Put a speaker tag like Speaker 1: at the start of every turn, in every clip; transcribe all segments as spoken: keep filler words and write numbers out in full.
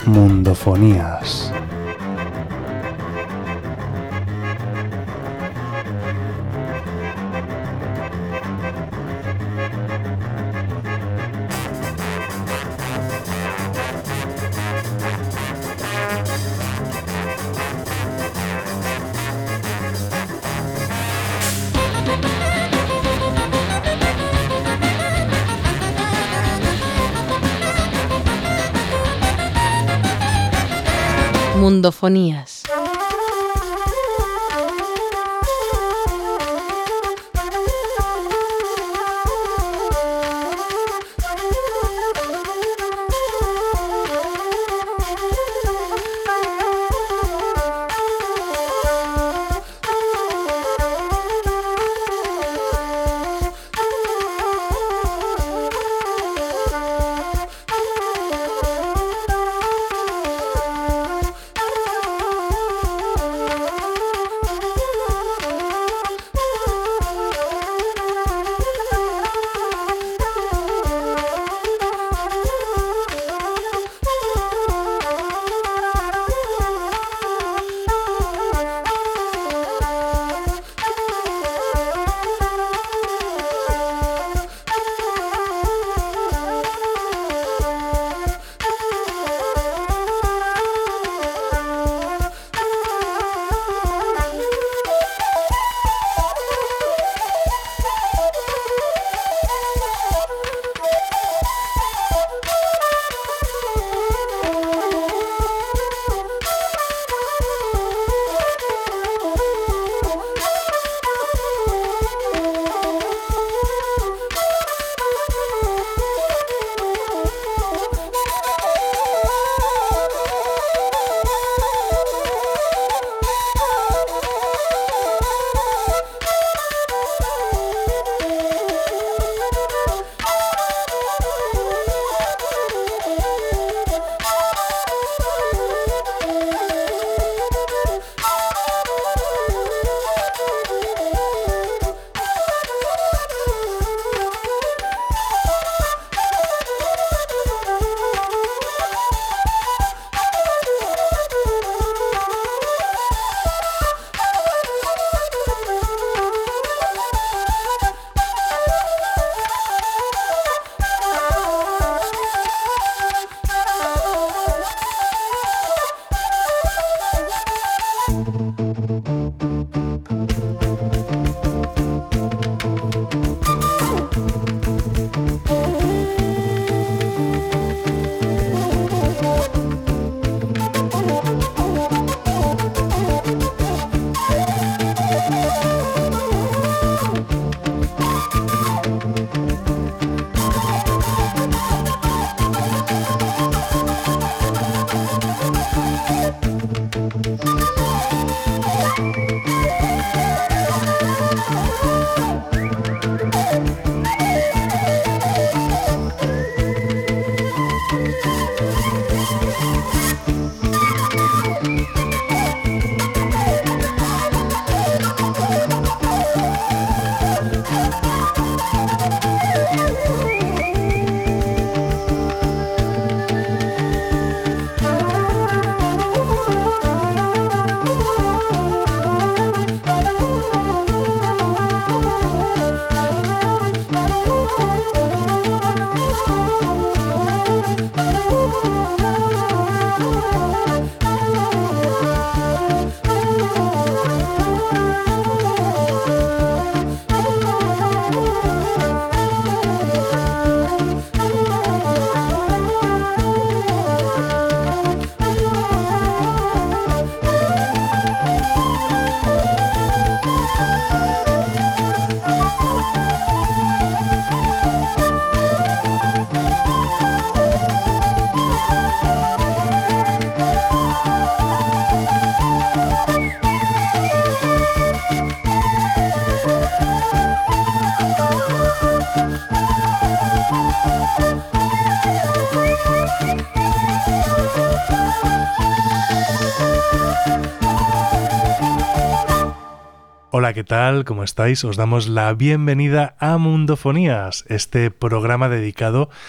Speaker 1: Mundofonías.
Speaker 2: Mundofonías.
Speaker 1: Hola, ¿qué tal? ¿Cómo estáis? Os damos la bienvenida a Mundofonías, este programa dedicado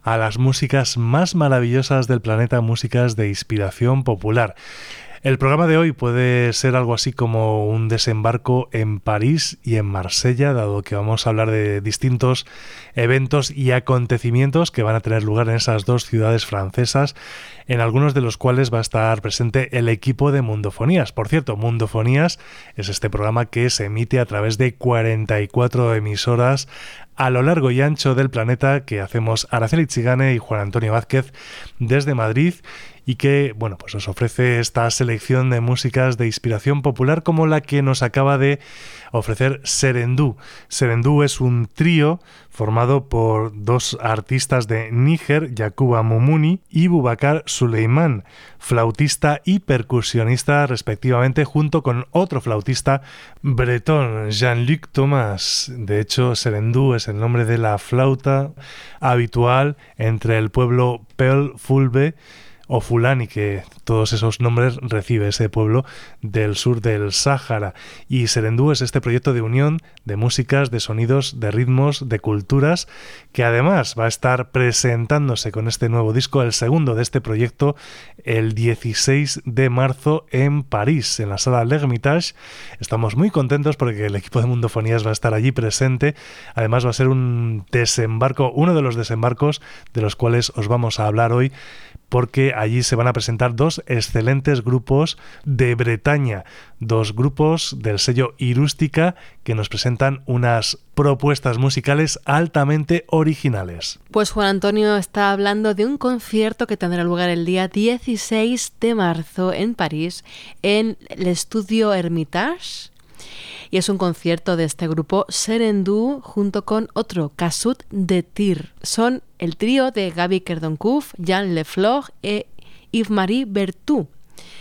Speaker 1: a las músicas más maravillosas del planeta, músicas de inspiración popular. El programa de hoy puede ser algo así como un desembarco en París y en Marsella, dado que vamos a hablar de distintos eventos y acontecimientos que van a tener lugar en esas dos ciudades francesas, en algunos de los cuales va a estar presente el equipo de Mundofonías. Por cierto, Mundofonías es este programa que se emite a través de cuarenta y cuatro emisoras a lo largo y ancho del planeta, que hacemos Araceli Chigane y Juan Antonio Vázquez desde Madrid, y que, bueno, pues os ofrece esta selección de músicas de inspiración popular como la que nos acaba de ofrecer Serendú. Serendú es un trío formado por dos artistas de Níger, Yakuba Mumuni y Boubacar Suleiman, flautista y percusionista respectivamente, junto con otro flautista bretón, Jean-Luc Thomas. De hecho, Serendú es el nombre de la flauta habitual entre el pueblo Peul Fulbe o Fulani, que todos esos nombres recibe ese pueblo del sur del Sáhara. Y Serendú es este proyecto de unión de músicas, de sonidos, de ritmos, de culturas, que además va a estar presentándose con este nuevo disco, el segundo de este proyecto, el dieciséis de marzo en París, en la sala L'Ermitage. Estamos muy contentos porque el equipo de Mundofonías va a estar allí presente. Además va a ser un desembarco, uno de los desembarcos de los cuales os vamos a hablar hoy, porque allí se van a presentar dos excelentes grupos de Bretaña, dos grupos del sello Irústica que nos presentan unas propuestas musicales altamente originales.
Speaker 2: Pues Juan Antonio está hablando de un concierto que tendrá lugar el día dieciséis de marzo en París, en el estudio Hermitage. Y es un concierto de este grupo Serendú junto con otro, Casut de Tir. Son el trío de Gaby Kerdoncouf, Jean Leflore e Yves-Marie Berthoud,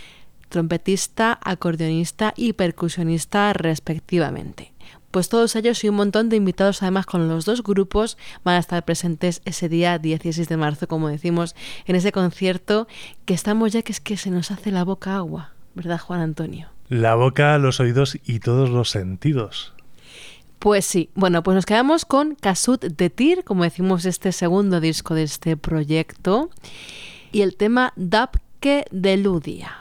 Speaker 2: trompetista, acordeonista y percusionista respectivamente. Pues todos ellos y un montón de invitados, además con los dos grupos, van a estar presentes ese día dieciséis de marzo, como decimos, en ese concierto que estamos ya que es que se nos hace la boca agua, ¿verdad, Juan Antonio?
Speaker 1: La boca, los oídos y todos los sentidos.
Speaker 2: Pues sí. Bueno, pues nos quedamos con Casut de Tir, como decimos, este segundo disco de este proyecto, y el tema Dapke de Ludia.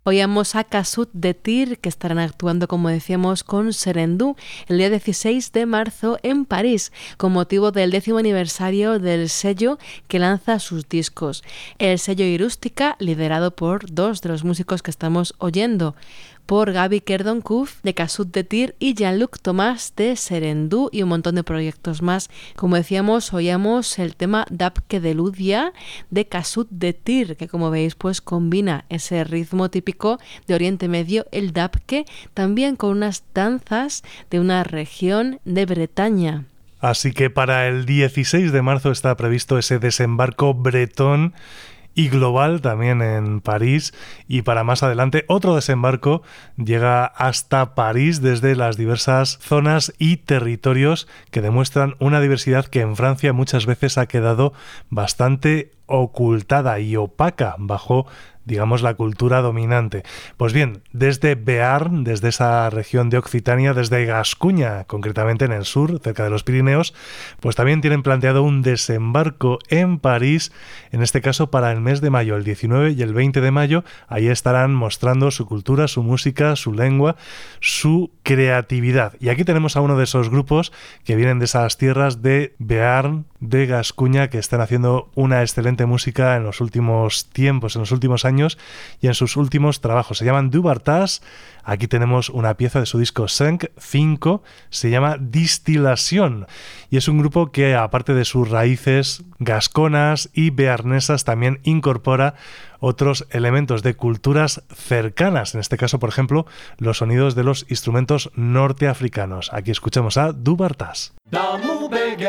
Speaker 2: Oíamos a Casut de Tir, que estarán actuando, como decíamos, con Serendú el día dieciséis de marzo en París, con motivo del décimo aniversario del sello que lanza sus discos. El sello Irústica, liderado por dos de los músicos que estamos oyendo, por Gaby Kerdonkouf de Casut de Tir y Jean-Luc Thomas de Serendú, y un montón de proyectos más. Como decíamos, oíamos el tema Dabke de Ludia de Casut de Tir, que como veis pues combina ese ritmo típico de Oriente Medio, el Dabke, también con unas danzas de una región de Bretaña.
Speaker 1: Así que para el dieciséis de marzo está previsto ese desembarco bretón y global también en París, y para más adelante otro desembarco llega hasta París desde las diversas zonas y territorios que demuestran una diversidad que en Francia muchas veces ha quedado bastante ocultada y opaca bajo, digamos, la cultura dominante. Pues bien, desde Bearn, desde esa región de Occitania, desde Gascuña, concretamente en el sur, cerca de los Pirineos, pues también tienen planteado un desembarco en París, en este caso para el mes de mayo, el diecinueve y el veinte de mayo. Ahí estarán mostrando su cultura, su música, su lengua, su creatividad. Y aquí tenemos a uno de esos grupos que vienen de esas tierras de Bearn, de Gascuña, que están haciendo una excelente música en los últimos tiempos, en los últimos años y en sus últimos trabajos. Se llaman Du Bartas. Aquí tenemos una pieza de su disco cinco, cinco, se llama Distilación, y es un grupo que, aparte de sus raíces gasconas y bearnesas, también incorpora otros elementos de culturas cercanas, en este caso, por ejemplo, los sonidos de los instrumentos norteafricanos. Aquí escuchamos a Du Bartas.
Speaker 3: Damu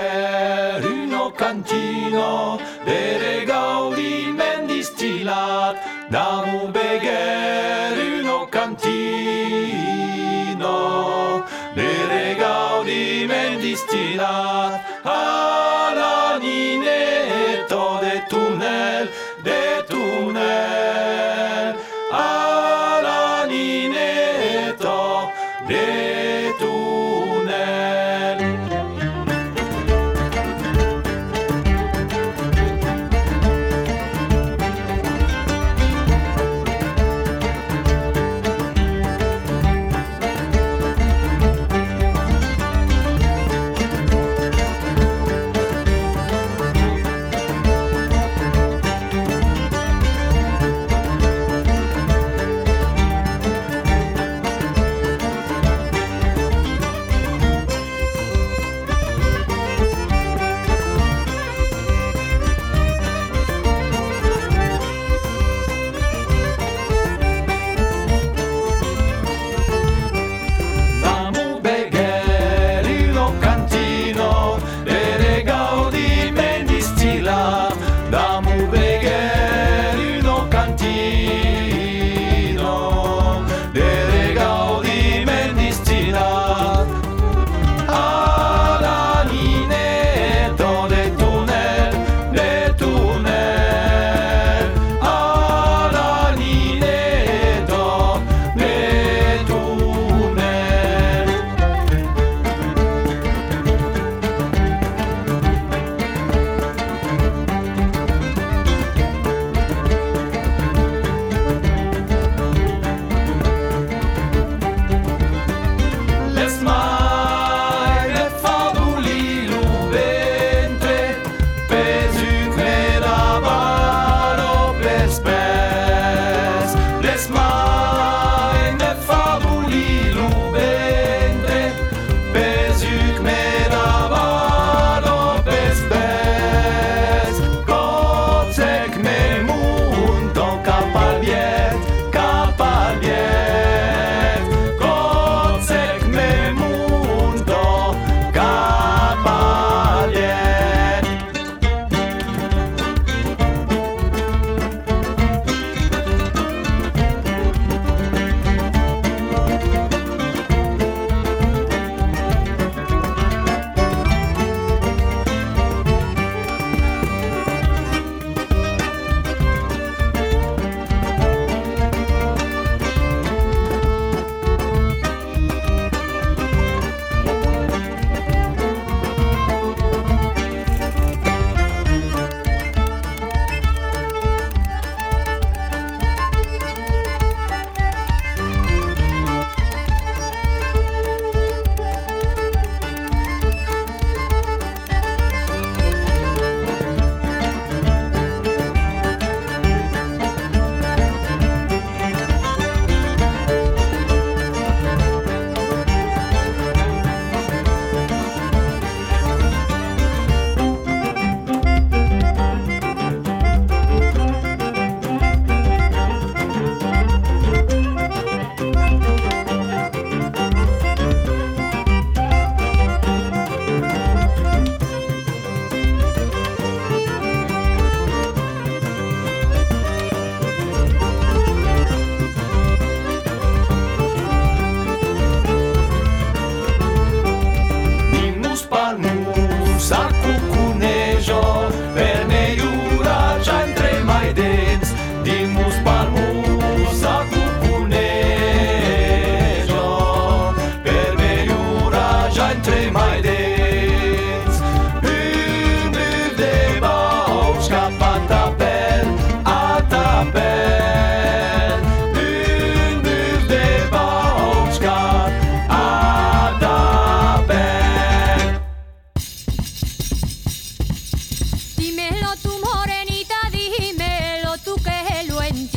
Speaker 3: begeru no cantina, dere gaudi men distillat. Damu begeru no cantina, dere gaudi men distillat. Ala nineto de tunel, de tunel. Ala nineto de tunel.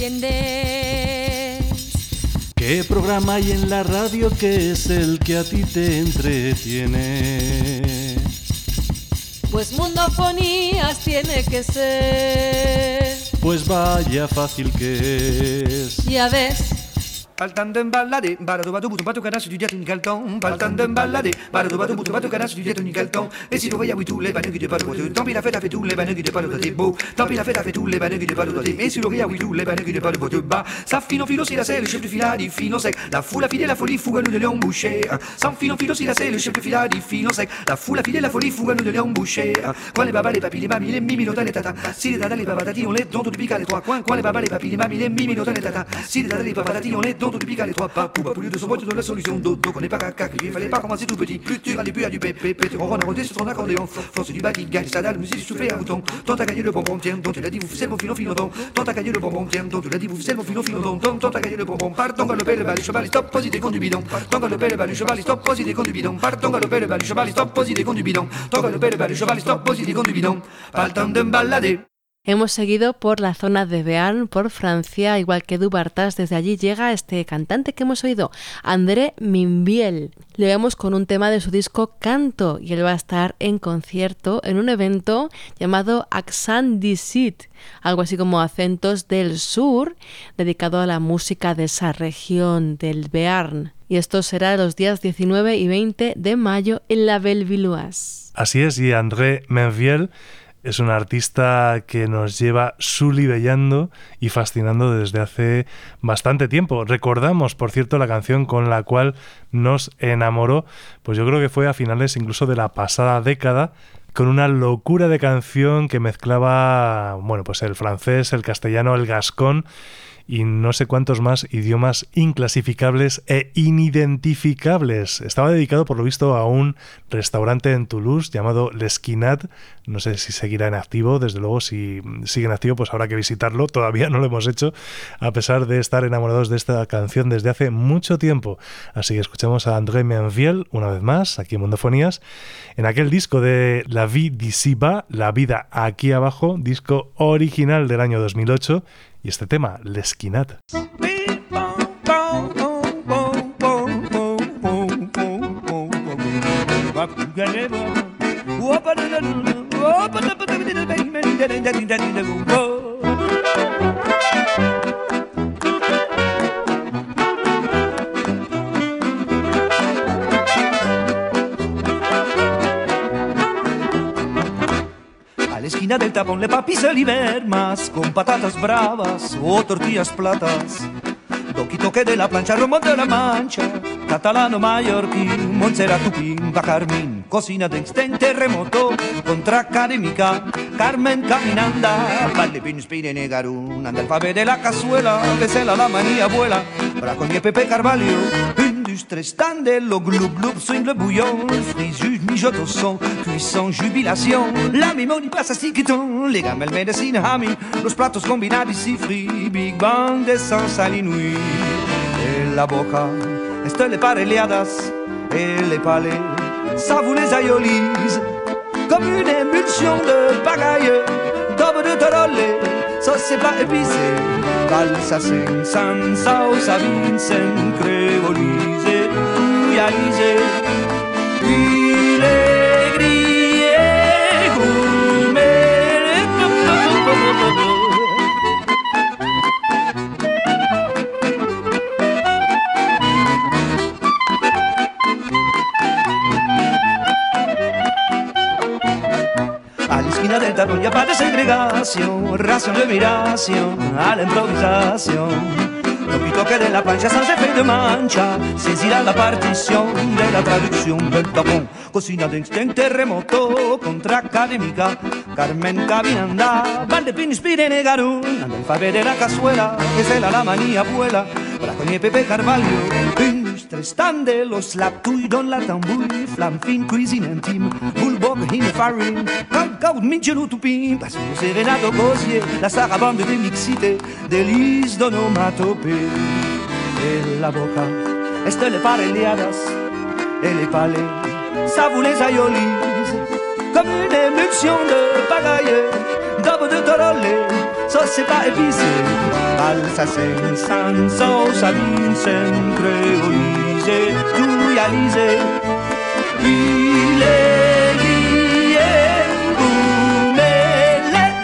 Speaker 4: entiendes.
Speaker 3: ¿Qué programa hay en la radio que es el que a ti te entretiene?
Speaker 4: Pues Mundofonías tiene que ser.
Speaker 3: Pues vaya fácil que es.
Speaker 4: Ya ves.
Speaker 5: Baltando en balade, barado batu butu batu cara studiato in calton. Baltando en balade, barado batu butu batu cara studiato in calton. Et si tu voyais oui tous les baneux qui te parlent de. Tant pis la fête a fait tous les baneux qui te parlent de tes beaux. Tant pis la fête a fait tous les baneux qui te parlent de tes. Mais si tu voyais oui tous les baneux qui te parlent de bas. Sa fino filo si la c'est le chef de fila di fino sec. La foule a fidèle la folie fougue nous de Léon Boucher. Sans fino filo si la c'est le chef de fila di fino sec. La foule a fidèle la folie fougue nous de Léon Boucher. Quand les babas les papis les mamies les mimi l'autant les tata. Si les dada les babatati on les dont tout pica les trois coins. Quand les babas les papis les mamies les mimi l'autant les tata. Si les dada les babatati on les dont tout pica les trois pas. Pouba pour lieu de son vote de la solution d'auto qu'on n'est pas caca il fallait pas commencer tout petit plus tu allais plus à du pépé pété ronron à roder sur ton accordéon force du bas qui gagne ça dalle musique du soufflé à bouton tant t'as gagné le bonbon tiens dont tu l'as dit vous faites mon filon filon don tant t'as gagné le bonbon tiens dont tu l'as dit vous faites mon filon filon don tant t'as gagné le bonbon partons galoper le bal le cheval stop posé des cons du bidon partons galoper le bal le cheval stop posé des cons du bidon partons galoper le bal le cheval stop posé des cons du bidon tant galoper le bal le cheval stop posé des cons du bidon pas le temps de me balader.
Speaker 2: Hemos seguido por la zona de Bearn, por Francia, igual que Dubartas. Desde allí llega este cantante que hemos oído, André Minviel. Le vemos con un tema de su disco Canto y él va a estar en concierto en un evento llamado Accent du Sud, algo así como Acentos del Sur, dedicado a la música de esa región del Bearn. Y esto será los días diecinueve y veinte de mayo en la Bellevilloise.
Speaker 1: Así es, y André Minviel es un artista que nos lleva sulibellando y fascinando desde hace bastante tiempo. Recordamos, por cierto, la canción con la cual nos enamoró, pues yo creo que fue a finales incluso de la pasada década, con una locura de canción que mezclaba, bueno, pues el francés, el castellano, el gascón y no sé cuántos más idiomas inclasificables e inidentificables. Estaba dedicado, por lo visto, a un restaurante en Toulouse llamado L'Esquinat. No sé si seguirá en activo, desde luego si sigue en activo pues habrá que visitarlo. Todavía no lo hemos hecho, a pesar de estar enamorados de esta canción desde hace mucho tiempo. Así que escuchamos a André Minviel una vez más, aquí en Mundofonías, en aquel disco de La Vie d'ici-bas, La Vida Aquí Abajo, disco original del año dos mil ocho, y este tema, L'Esquinat.
Speaker 5: A la esquina del tapón le papis el Ibermas con patatas bravas o tortillas platas. Doqui toque de la plancha, rumbo de la mancha, catalano mallorquín, Montserrat Tupín, Carmín, cocina de exten terremoto, contra académica, Carmen Caminanda, Valdepín, Spirene, Garún, analfabe de la cazuela, de cela la manía abuela, Braconnier, Pepe Carvalho, industrie standello, glub glub, swing le bouillon, frise, juge, mijote au son, cuisson, jubilation, la mimoni pasa siquiton, les gamelles medicine, hami, los platos combinados y free, Big Bang de San Salinui. Et la boca, este le pareliadas, et les palais, ça vous les aïolise, comme une émulsion de pagaille, comme de torolé, sauce et plat épicé, balsacène, sans sauce à Vincent, créolisé, couillisé, puis les grillés, gourmets, a la esquina del tapón ya para segregación, ración de miración, a la improvisación. Doqui toque de la plancha sans effet de mancha, saisirá la partición de la traducción del tapón. Cocina de instinto, terremoto, contra académica, Carmen Caminanda, Valdepín, Spirene, Garún, analfabe de la cazuela, es el la manía abuela, Braconnier, Pepe Carvalho, industrie standello, slap touille dans la tambouille, flamme fine, cuisine intime, bulldog, in farine, cacaud, Michelou, Toupin, passion, Serenato, Gosier, la sarabande de mixité, délice d'onomatopée. Et la boca, este le pareliadas, et les palais, ça vous les aïolise, comme une émulsion de pagaille, d'aube de torolé, società e vise, Alsacen, Sanso, Salinsen, Creolise, Tuyalise, Ile, Lie, Umele,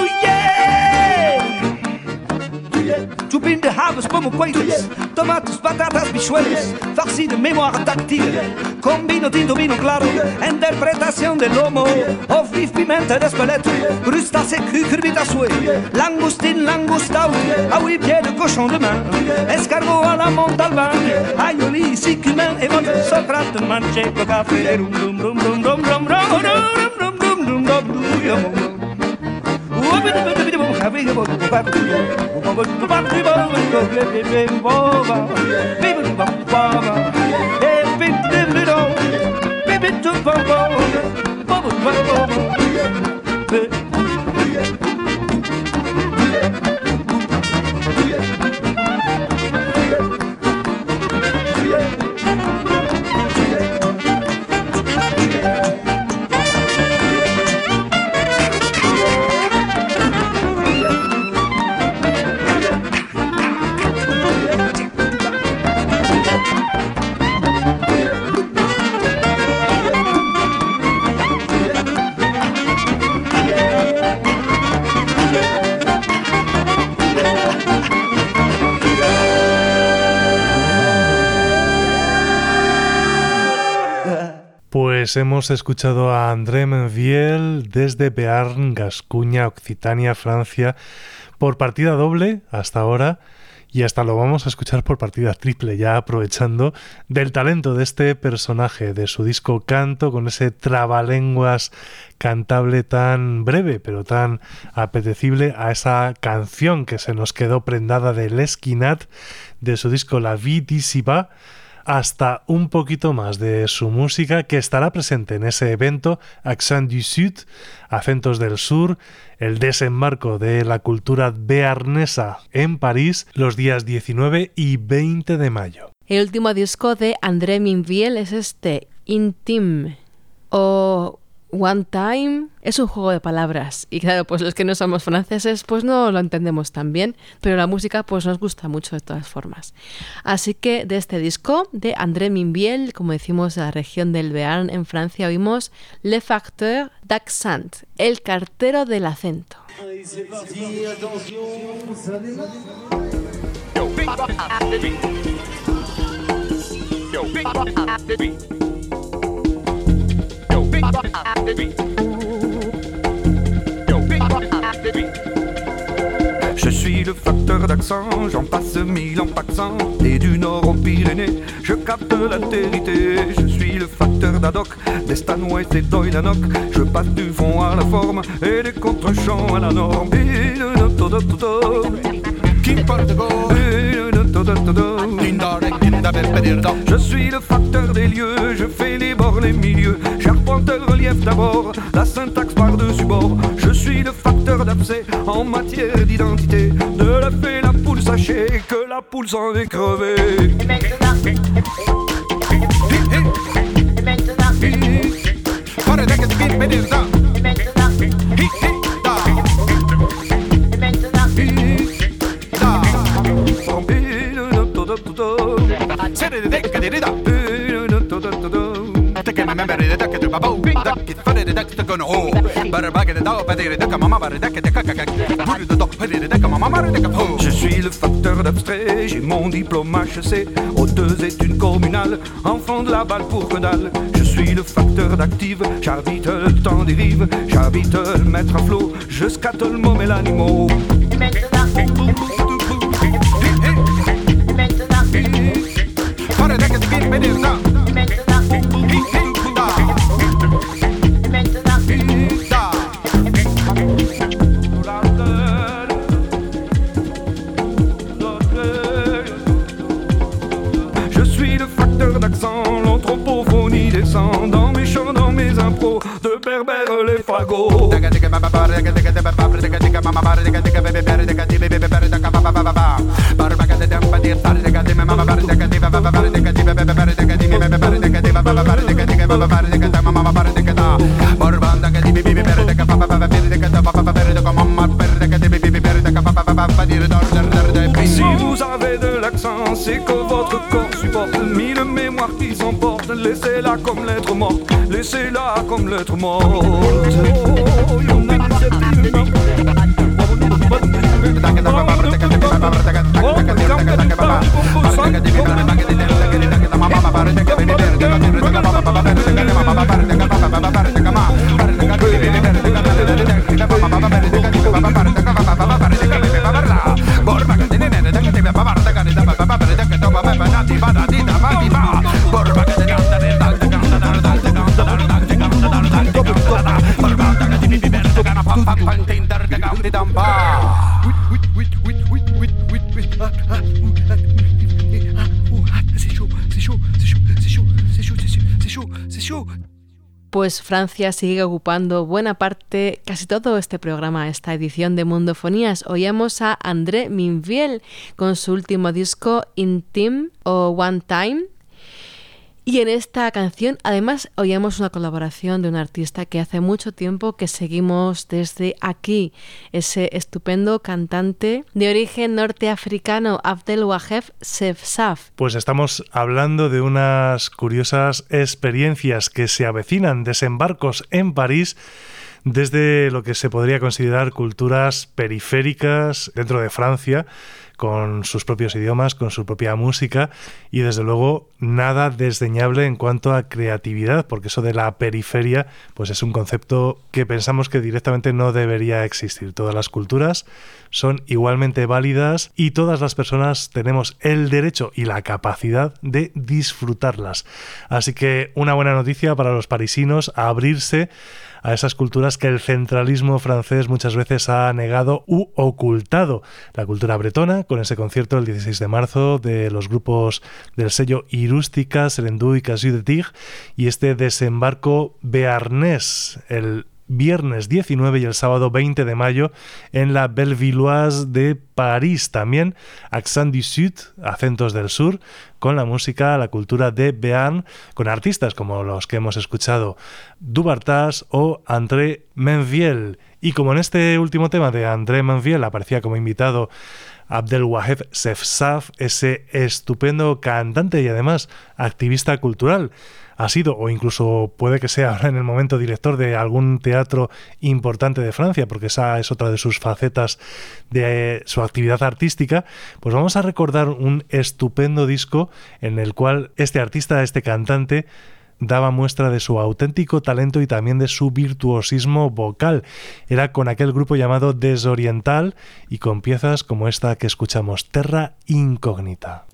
Speaker 5: Tuye, Tupin de havens, pommelquaiters, tomates, batatas, bichuelas, farci de mémoire tactile, combino tinto vino claro, interpretación del lomo, of beef, pimenta de espelette, crustacé cru, curbit à souhait, langoustine, langoustaout, ah oui, pied de cochon de main, escargot à la montalbane, aioli, sicumen et votre Socrate, manche, café, rum, rum, rum, rum, rum, rum, rum, rum, rum, rum, rum, rum, rum,
Speaker 1: Pues hemos escuchado a André Menviel desde Bearn, Gascuña, Occitania, Francia, por partida doble hasta ahora, y hasta lo vamos a escuchar por partida triple, ya aprovechando del talento de este personaje, de su disco Canto, con ese trabalenguas cantable tan breve, pero tan apetecible, a esa canción que se nos quedó prendada de L'Esquinat, de su disco La Vie d'ici bas, hasta un poquito más de su música, que estará presente en ese evento Accent du Sud, Acentos del Sur, el desembarco de la cultura bearnesa en París, los días diecinueve y veinte de mayo.
Speaker 2: El último disco de André Menviel es este, Intime, o One Time. Es un juego de palabras, y claro, pues los que no somos franceses pues no lo entendemos tan bien, pero la música pues nos gusta mucho de todas formas. Así que de este disco de André Menviel, como decimos, de la región del Béarn en Francia, oímos Le Facteur d'Accent, el cartero del acento.
Speaker 6: Je suis le facteur d'accent, j'en passe mille en paxant, et du nord aux Pyrénées, je capte l'altérité. Je suis le facteur d'Adoc, d'Estanois et d'Oilanok, je passe du fond à la forme et des contre-champs à la norme. Je suis le facteur des lieux, je fais les bords, les milieux, j'arpente le relief d'abord, la syntaxe par-dessus bord. Je suis le facteur d'abcès en matière d'identité, de l'œuf et la poule, sachez que la poule s'en est crevée.
Speaker 7: Et maintenant, et maintenant, et maintenant,
Speaker 6: je suis le facteur d'abstrait, j'ai mon diplôme H E C, aux deux études communales, enfant de la balle pour que dalle. Je suis le facteur d'active, j'habite le temps des rives, j'habite le maître à flot, je scatte le môme et l'animal.
Speaker 7: et maintenant, et maintenant,
Speaker 6: je suis le facteur d'accent, l'anthropophonie descend dans mes chants, dans mes impros, de berbère les fagots. Barbanda che di bibi perde che papa perde che papa perde che mamma perde che di bibi perde Si vous avez de l'accent, c'est que votre corps supporte mille mémoires qui s'emportent. Laissez-la comme lettre morte, laissez-la comme lettre morte.
Speaker 2: Pues Francia sigue ocupando buena parte, casi todo este programa, esta edición de Mundofonías. Oíamos a André Minviel con su último disco Intime o One Time. Y en esta canción, además, oíamos una colaboración de un artista que hace mucho tiempo que seguimos desde aquí, ese estupendo cantante de origen norteafricano, Abdelwaheb Sefsaf.
Speaker 1: Pues estamos hablando de unas curiosas experiencias que se avecinan, desembarcos en París, desde lo que se podría considerar culturas periféricas dentro de Francia, con sus propios idiomas, con su propia música y desde luego nada desdeñable en cuanto a creatividad, porque eso de la periferia pues es un concepto que pensamos que directamente no debería existir. Todas las culturas son igualmente válidas y todas las personas tenemos el derecho y la capacidad de disfrutarlas. Así que una buena noticia para los parisinos, a abrirse a esas culturas que el centralismo francés muchas veces ha negado u ocultado. La cultura bretona, con ese concierto el dieciséis de marzo de los grupos del sello Irústica, Serendú y Casu de Tigre, y este desembarco bearnés el viernes diecinueve y el sábado veinte de mayo en la Bellevilloise de París. También Accent du Sud, acentos del sur, con la música, la cultura de Béarn, con artistas como los que hemos escuchado, Dubartas o André Minviel. Y como en este último tema de André Minviel aparecía como invitado Abdelwaheb Sefsaf, ese estupendo cantante y además activista cultural, ha sido o incluso puede que sea ahora en el momento director de algún teatro importante de Francia, porque esa es otra de sus facetas de eh, su actividad artística, pues vamos a recordar un estupendo disco en el cual este artista, este cantante, daba muestra de su auténtico talento y también de su virtuosismo vocal. Era con aquel grupo llamado Desoriental y con piezas como esta que escuchamos, Terra Incognita.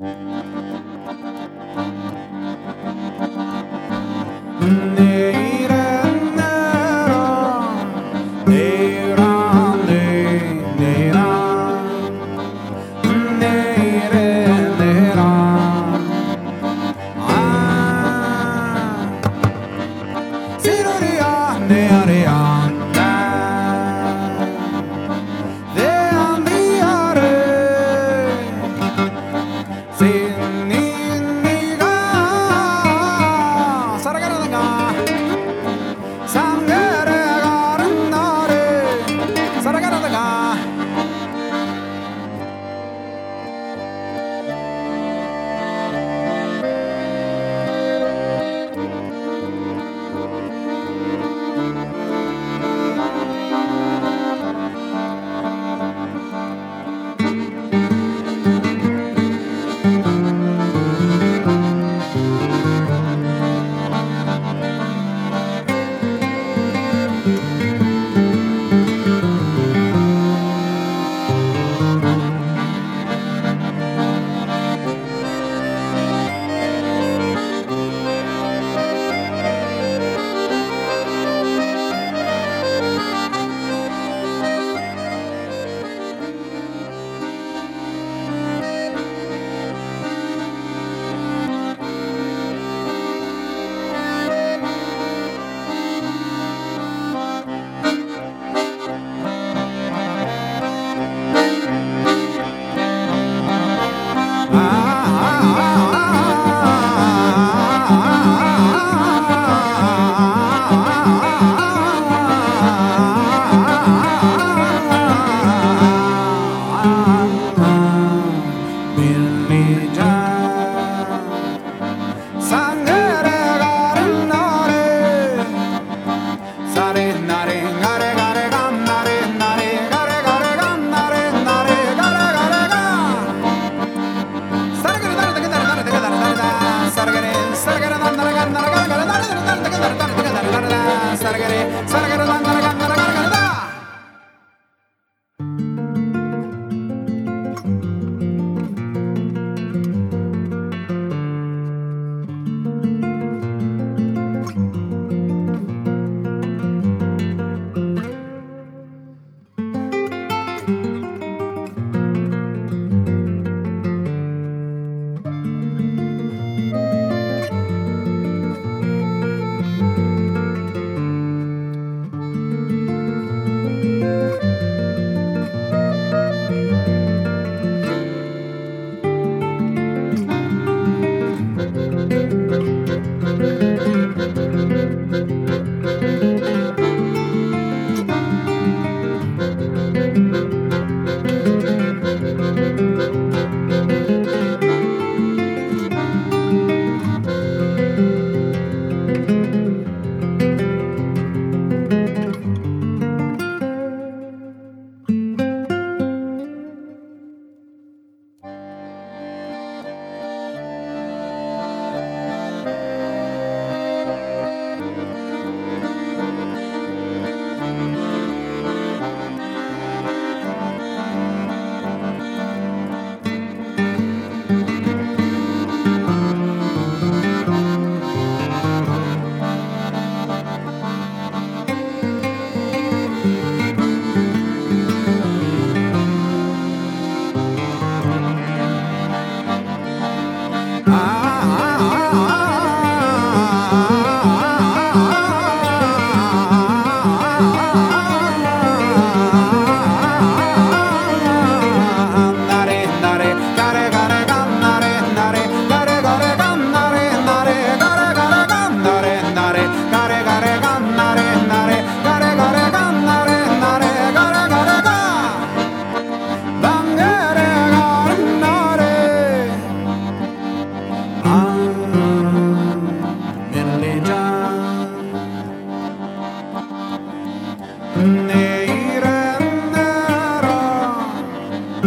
Speaker 8: Ni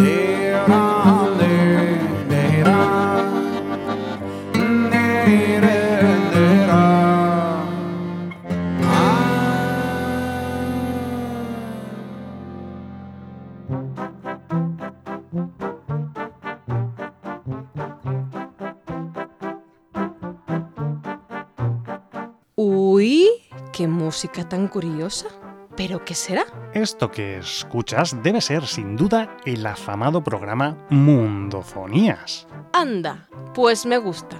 Speaker 2: Uy, qué música tan curiosa. ¿Pero qué será?
Speaker 8: Esto que escuchas debe ser, sin duda, el afamado programa Mundofonías.
Speaker 2: Anda, pues me gusta.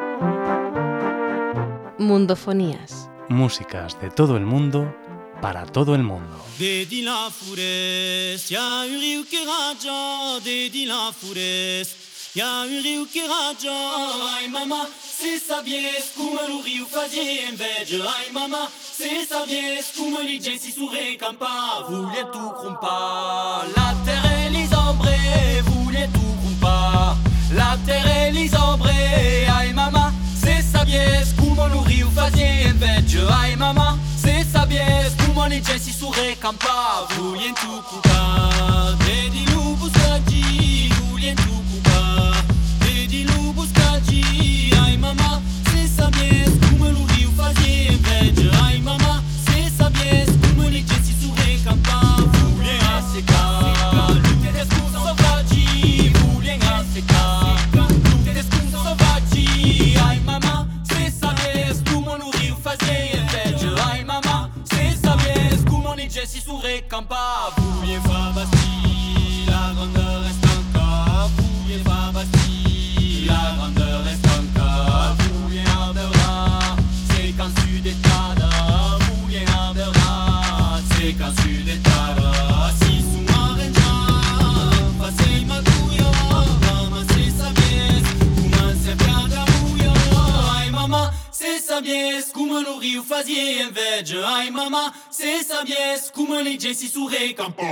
Speaker 2: Mundofonías.
Speaker 8: Músicas de todo el mundo para todo el mundo.
Speaker 9: Dedi la fures, ya un río que raja, dedi la fures, ya un río que raja. Ai mamma, se sabies come lo rio fazia inveja. Ai mamma, se sabies come li gente si surrecampa. Voulait tout crumpa, la terre et les ombre, voulait tout crumpa, la terre et les ombre. Ai mamma, se sabies come lo rio fazia inveja. Ai mamma, se sabies come li gente si surrecampa. Voulait tout crumpa, dedi lu buscagi, voulait tout crumpa, dedi lu buscagi. Ai mamma, se sabies come lo rio fazia inveja. Ai mamma, se sabies come li gente si surrecampa. Voulait assecar, lutte des cons sauvaggi, voulait assecar, lutte des cons sauvaggi. Ai mamma, se sabies come lo rio fazia inveja. Ai mamma, se sabies come li gente si surrecampa. Voulait fa basti, la grandeur est encore. Voulait fa basti, la grandeur est encore. Voulait ardera, c'est quand sud est tada. Voulait ardera, c'est quand sud est tada. Si sous marenja, passei maduia, mama se sabies, come se piada muia. Ai mamma, se sabies come lo rio fazia inveja. Ai mamma, se sabies come li gente si surrecampa.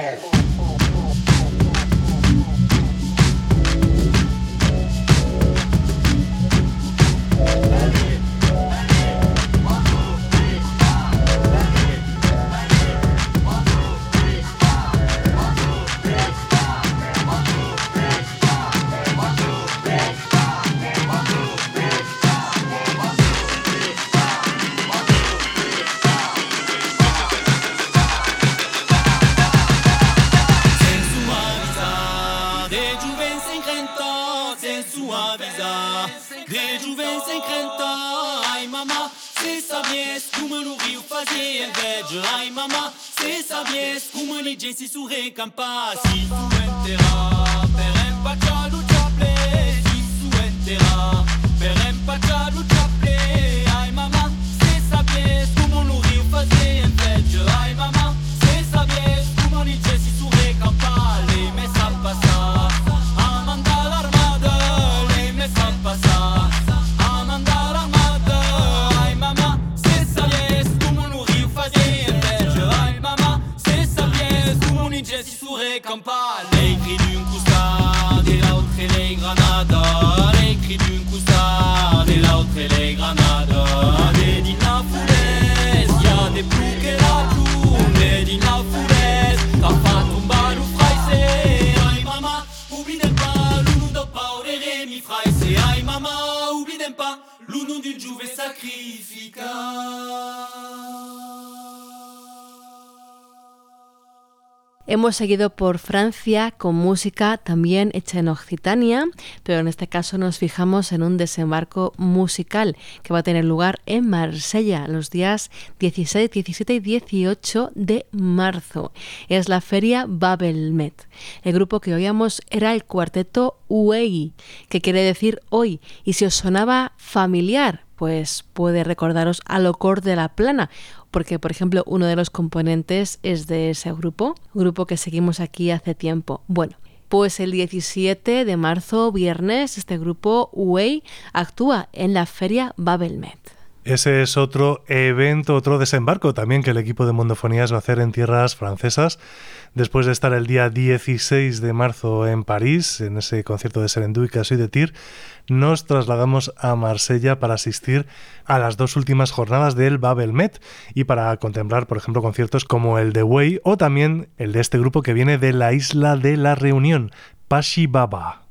Speaker 9: Ai mamma, se sabies come li gente si surrecampa. Si su enterra, per empaccia lu chaple. Si su enterra, per empaccia lu chaple. Ai mamma, se sabies come lo rio fazia inveja. Ai mamma, se sabies come li gente si surrecampa. Le me sa passa, a mandar l'armada. Le me sa passa, a mandar l'armada. Ai mamma, se sabies come lo rio fazia inveja. Ai mamma, se sabies come li gente si surrecampa. Le cri d'un costard et l'autre et les granades. Les cri d'un costard et l'autre et les granades. Des din la foulaise, y'a des ploucs et la tourne. Des din la foulaise, t'as pas tomba lu fraise. Ai mamma, oublidem pas l'uno do paure mi fraise. Ai mamma, oublidem pas l'uno d'un giuve sacrifica.
Speaker 2: Hemos seguido por Francia con música también hecha en Occitania, pero en este caso nos fijamos en un desembarco musical que va a tener lugar en Marsella los días dieciséis, diecisiete y dieciocho de marzo. Es la feria Babelmet. El grupo que oíamos era el cuarteto Uei, que quiere decir hoy, y si os sonaba familiar, pues puede recordaros a Locor de la Plana, porque, por ejemplo, uno de los componentes es de ese grupo, grupo que seguimos aquí hace tiempo. Bueno, pues el diecisiete de marzo, viernes, este grupo Uei actúa en la feria Babelmet.
Speaker 1: Ese es otro evento, otro desembarco también que el equipo de Mundofonías va a hacer en tierras francesas. Después de estar el día dieciséis de marzo en París, en ese concierto de Serendú y Casuy de Tir, nos trasladamos a Marsella para asistir a las dos últimas jornadas del Babelmet y para contemplar, por ejemplo, conciertos como el de Uei o también el de este grupo que viene de la isla de la Reunión, Pashi Baba.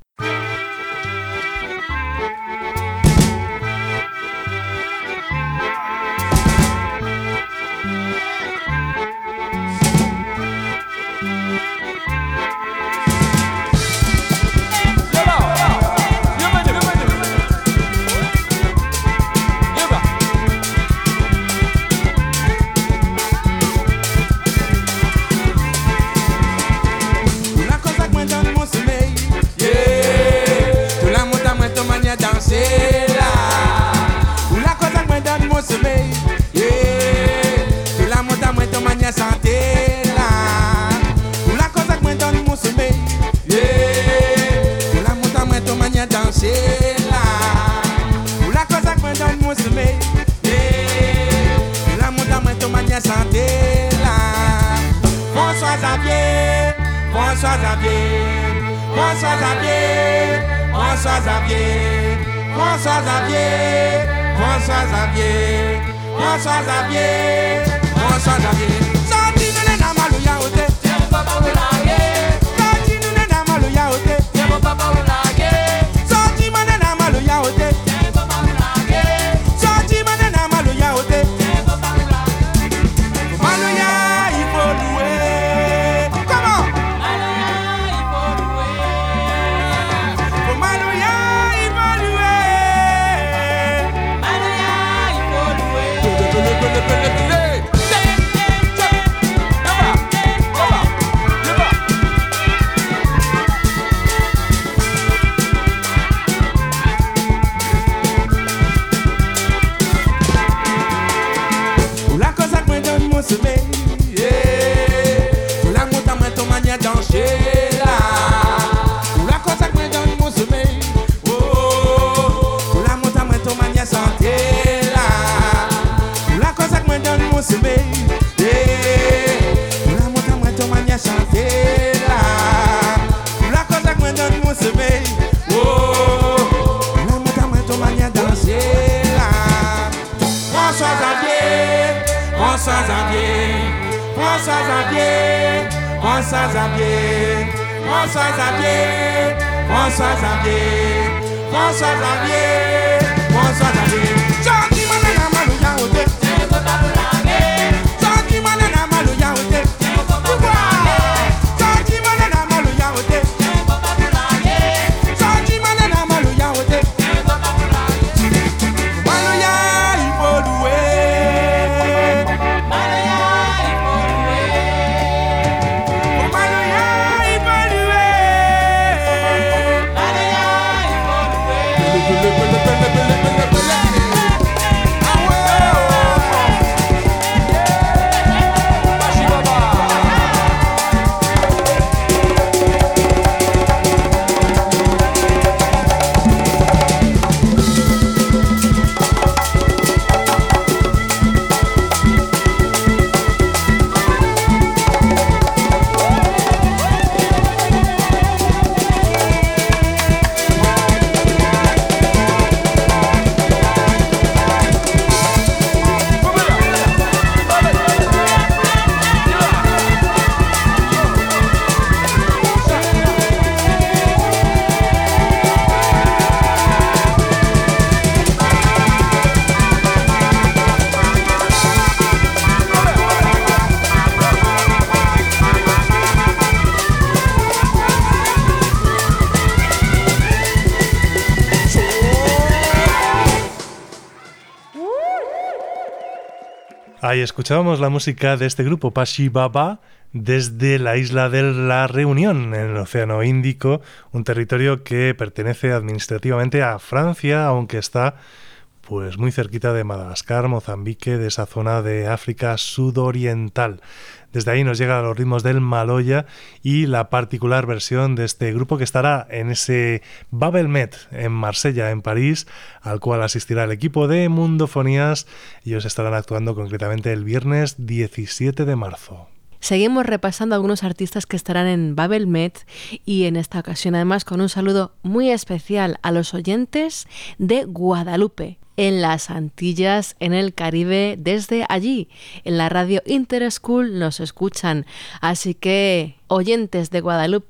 Speaker 1: Ahí escuchábamos la música de este grupo, Pashi Baba, desde la isla de la Reunión, en el Océano Índico, un territorio que pertenece administrativamente a Francia, aunque está pues muy cerquita de Madagascar, Mozambique, de esa zona de África sudoriental. Desde ahí nos llegan los ritmos del Maloya y la particular versión de este grupo que estará en ese Babelmet en Marsella, en París, al cual asistirá el equipo de Mundofonías. Ellos estarán actuando concretamente el viernes diecisiete de marzo.
Speaker 2: Seguimos repasando algunos artistas que estarán en Babelmet y en esta ocasión además con un saludo muy especial a los oyentes de Guadalupe, en las Antillas, en el Caribe. Desde allí, en la radio Interschool nos escuchan. Así que, oyentes de Guadalupe,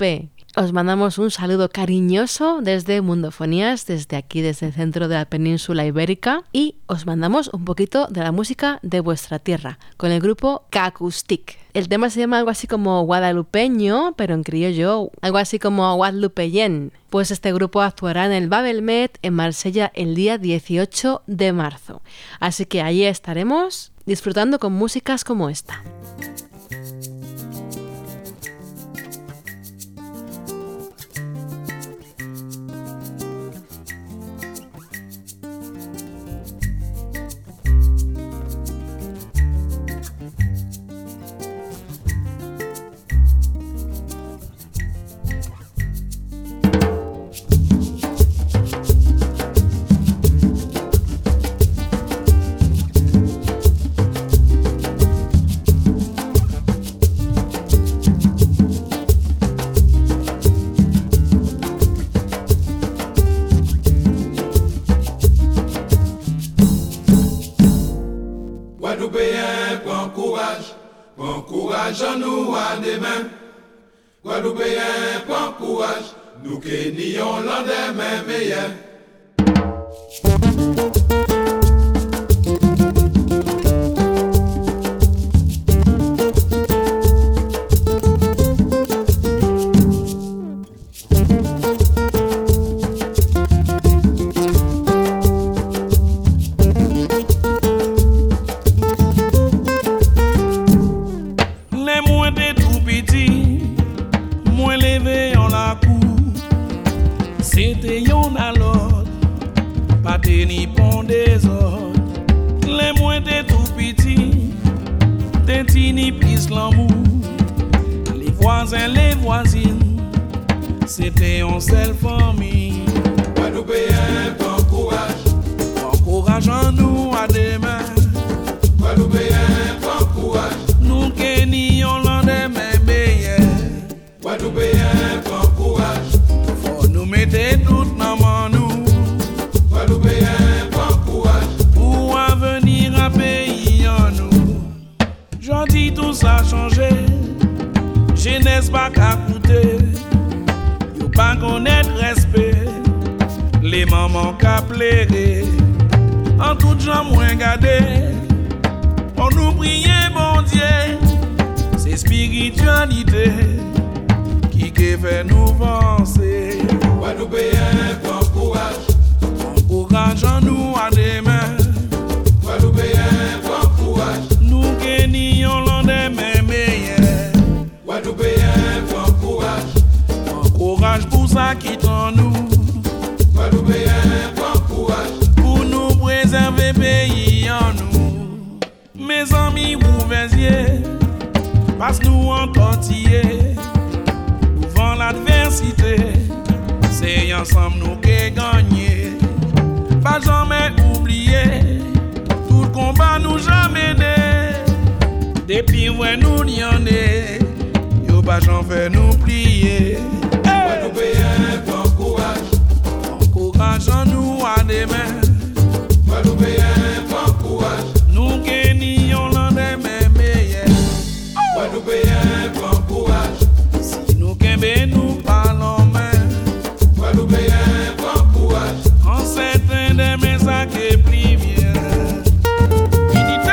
Speaker 2: os mandamos un saludo cariñoso desde Mundofonías, desde aquí, desde el centro de la península ibérica, y os mandamos un poquito de la música de vuestra tierra, con el grupo Cacustic. El tema se llama algo así como guadalupeño, pero en criollo, algo así como guadalupeyen. Pues este grupo actuará en el Babelmet en Marsella el día dieciocho de marzo. Así que allí estaremos disfrutando con músicas como esta.
Speaker 10: Guadeloupéen, prends courage, prends courage en nous à demain. Guadeloupéen, prends courage, nous qui nions l'endemain meilleur.
Speaker 11: Ni pon des ordres, les moins des tout petits, des tini pis l'amour, les voisins, les voisines, c'était une seule famille.
Speaker 10: Guadeloupéen, prends courage,
Speaker 11: prends courage en nous à demain.
Speaker 10: Guadeloupéen, prends courage,
Speaker 11: nous qui nions l'endemain meilleur.
Speaker 10: Guadeloupéen, prends courage,
Speaker 11: faut nous mettre toutes dans main nous.
Speaker 10: Guadeloupéen, prends courage,
Speaker 11: pour avenir à pays en nous. J'en dis tout ça changé, jeunesse pas qu'à coûter, y'a pas connaître respect, les mamans qu'à plaider, en tout gens moins gardé, on nous prier bon Dieu, c'est spiritualité qui fait nous penser.
Speaker 10: Guadeloupéen, prends courage,
Speaker 11: courage en nous à demain.
Speaker 10: Guadeloupéen, prends courage,
Speaker 11: nous qui nions l'endemain meilleur.
Speaker 10: Guadeloupéen, prends courage,
Speaker 11: prends courage pour ça qui t'en nous.
Speaker 10: Guadeloupéen, prends courage,
Speaker 11: pour nous préserver pays en nous. Mes amis, ouvrez yeux, passe nous en tortiller. Devant l'adversité, c'est ensemble nous qui gagnons. Pas jamais oublier, tout combat nous jamais né. Depuis ouais nous n'y en est, yo pas j'en fait nous plier.
Speaker 10: Guadeloupéen, prends courage,
Speaker 11: prends courage en nous à demain.
Speaker 10: Guadeloupéen, prends courage,
Speaker 11: nous qui nions l'endemain meilleur.
Speaker 10: Guadeloupéen, prends courage,
Speaker 11: si nous qu'aimons nous parlons main.
Speaker 10: Guadeloupéen, prends courage,
Speaker 11: en certains de mes sacs et plus bien. Unité.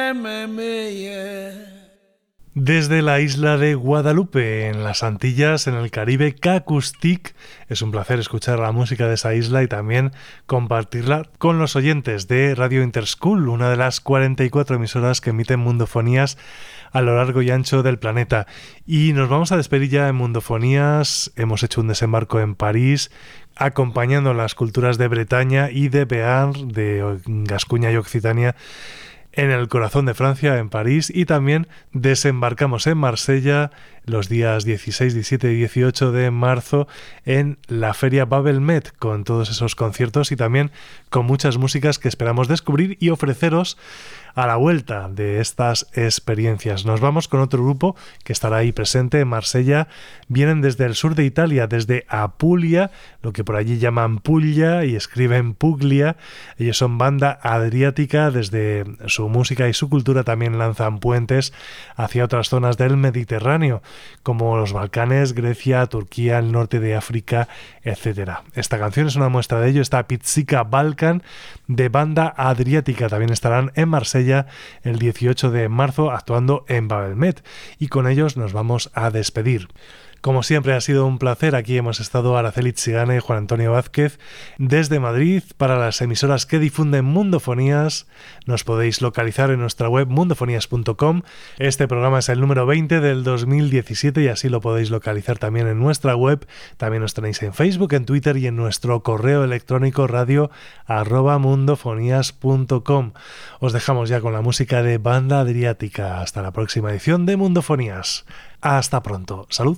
Speaker 1: Desde la isla de Guadalupe, en las Antillas, en el Caribe, Cacustic. Es un placer escuchar la música de esa isla y también compartirla con los oyentes de Radio Interschool, una de las cuarenta y cuatro emisoras que emiten mundofonías a lo largo y ancho del planeta. Y nos vamos a despedir ya en Mundofonías. Hemos hecho un desembarco en París, acompañando las culturas de Bretaña y de Bearn, de Gascuña y Occitania, en el corazón de Francia, en París, y también desembarcamos en Marsella los días dieciséis, diecisiete y dieciocho de marzo en la feria Babelmet, con todos esos conciertos y también con muchas músicas que esperamos descubrir y ofreceros a la vuelta de estas experiencias. Nos vamos con otro grupo que estará ahí presente en Marsella. Vienen desde el sur de Italia, desde Apulia, lo que por allí llaman Puglia y escriben Puglia. Ellos son banda adriática. Desde su música y su cultura también lanzan puentes hacia otras zonas del Mediterráneo, como los Balcanes, Grecia, Turquía, el norte de África, etcétera. Esta canción es una muestra de ello. Esta Pizzica Balkan de banda adriática también estarán en Marsella el dieciocho de marzo actuando en Babelmet, y con ellos nos vamos a despedir. Como siempre ha sido un placer. Aquí hemos estado Araceli Tsigane y Juan Antonio Vázquez desde Madrid para las emisoras que difunden Mundofonías. Nos podéis localizar en nuestra web mundofonías punto com. Este programa es el número veinte del dos mil diecisiete y así lo podéis localizar también en nuestra web. También nos tenéis en Facebook, en Twitter y en nuestro correo electrónico radio arroba mundofonías punto com. Os dejamos ya con la música de Banda Adriática. Hasta la próxima edición de Mundofonías. Hasta pronto. Salud.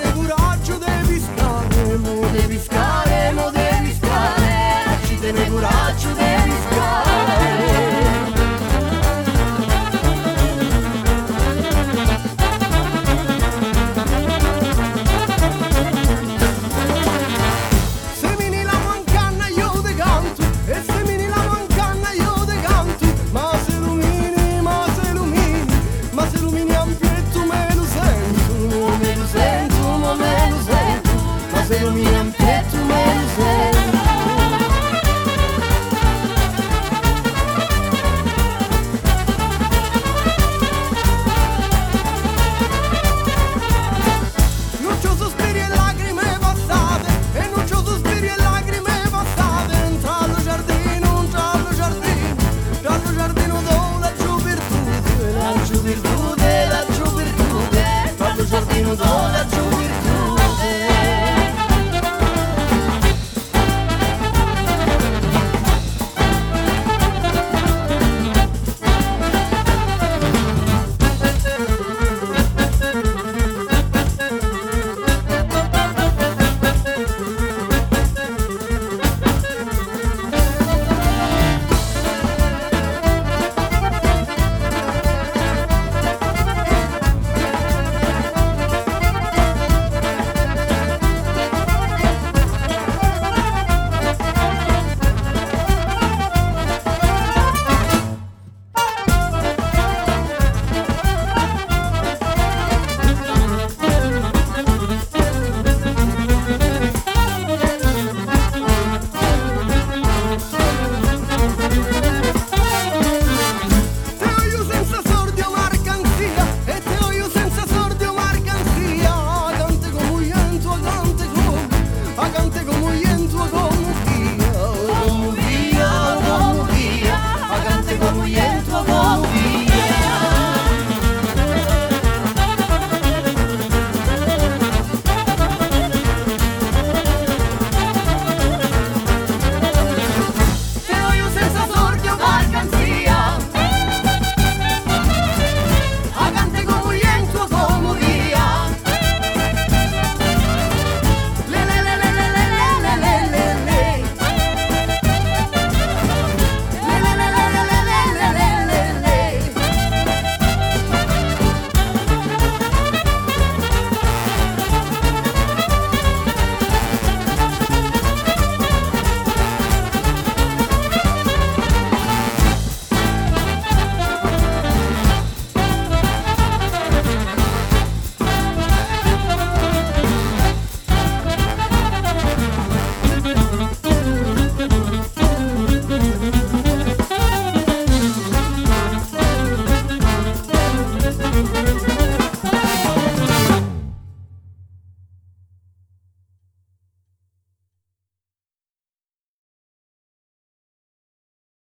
Speaker 12: Devi scare, mo devi scare, ci te ne cura.